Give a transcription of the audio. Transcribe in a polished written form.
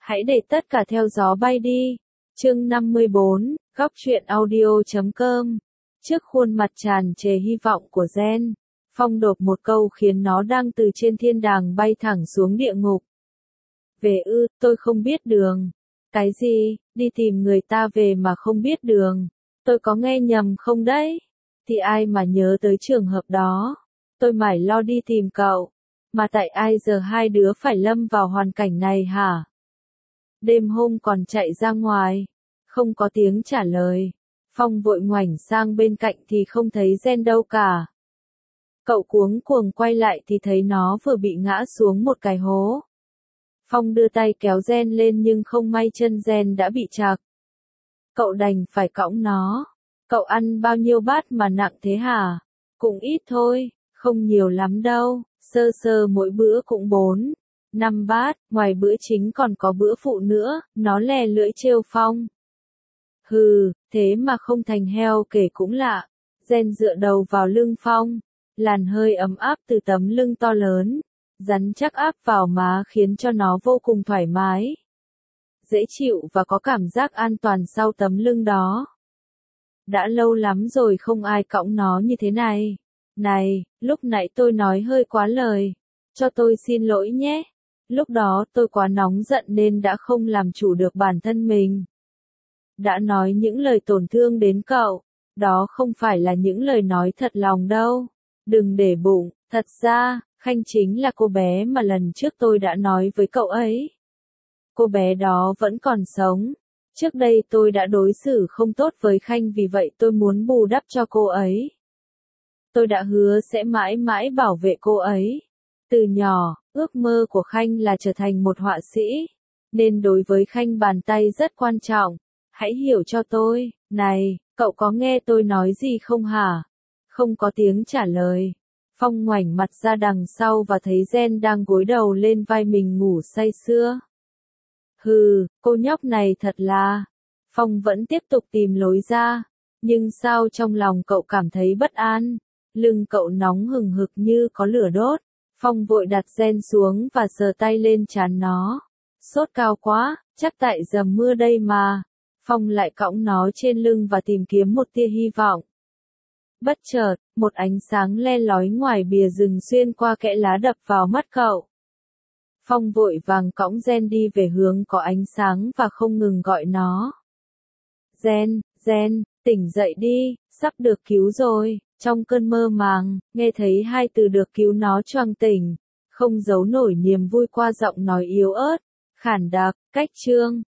Hãy để tất cả theo gió bay đi. Chương 54, góc truyện audio.com. Trước khuôn mặt tràn trề hy vọng của Gen, Phong đột một câu khiến nó đang từ trên thiên đàng bay thẳng xuống địa ngục. Về ư, tôi không biết đường. Cái gì, đi tìm người ta về mà không biết đường. Tôi có nghe nhầm không đấy? Thì ai mà nhớ tới trường hợp đó. Tôi mải lo đi tìm cậu. Mà tại ai giờ hai đứa phải lâm vào hoàn cảnh này hả? Đêm hôm còn chạy ra ngoài. Không có tiếng trả lời. Phong vội ngoảnh sang bên cạnh thì không thấy Gen đâu cả. Cậu cuống cuồng quay lại thì thấy nó vừa bị ngã xuống một cái hố. Phong đưa tay kéo Gen lên nhưng không may chân Gen đã bị trặc. Cậu đành phải cõng nó. Cậu ăn bao nhiêu bát mà nặng thế hả? Cũng ít thôi, không nhiều lắm đâu, sơ sơ mỗi bữa cũng 4, 5 bát, ngoài bữa chính còn có bữa phụ nữa, nó lè lưỡi trêu Phong. Hừ, thế mà không thành heo kể cũng lạ. Gen dựa đầu vào lưng Phong, làn hơi ấm áp từ tấm lưng to lớn, rắn chắc áp vào má khiến cho nó vô cùng thoải mái. Dễ chịu và có cảm giác an toàn sau tấm lưng đó. Đã lâu lắm rồi không ai cõng nó như thế này. Này, lúc nãy tôi nói hơi quá lời. Cho tôi xin lỗi nhé. Lúc đó tôi quá nóng giận nên đã không làm chủ được bản thân mình. Đã nói những lời tổn thương đến cậu. Đó không phải là những lời nói thật lòng đâu. Đừng để bụng, thật ra, Khanh chính là cô bé mà lần trước tôi đã nói với cậu ấy. Cô bé đó vẫn còn sống. Trước đây tôi đã đối xử không tốt với Khanh vì vậy tôi muốn bù đắp cho cô ấy. Tôi đã hứa sẽ mãi mãi bảo vệ cô ấy. Từ nhỏ, ước mơ của Khanh là trở thành một họa sĩ. Nên đối với Khanh bàn tay rất quan trọng. Hãy hiểu cho tôi. Này, cậu có nghe tôi nói gì không hả? Không có tiếng trả lời. Phong ngoảnh mặt ra đằng sau và thấy Gen đang gối đầu lên vai mình ngủ say sưa. Hừ, cô nhóc này thật là... Phong vẫn tiếp tục tìm lối ra. Nhưng sao trong lòng cậu cảm thấy bất an? Lưng cậu nóng hừng hực như có lửa đốt. Phong vội đặt Gen xuống và sờ tay lên trán nó. Sốt cao quá, chắc tại dầm mưa đây mà. Phong lại cõng nó trên lưng và tìm kiếm một tia hy vọng. Bất chợt, một ánh sáng le lói ngoài bìa rừng xuyên qua kẽ lá đập vào mắt cậu. Phong vội vàng cõng Gen đi về hướng có ánh sáng và không ngừng gọi nó. Gen, Gen, tỉnh dậy đi, sắp được cứu rồi. Trong cơn mơ màng, nghe thấy hai từ được cứu nó choàng tỉnh. Không giấu nổi niềm vui qua giọng nói yếu ớt, khản đặc, cách chương.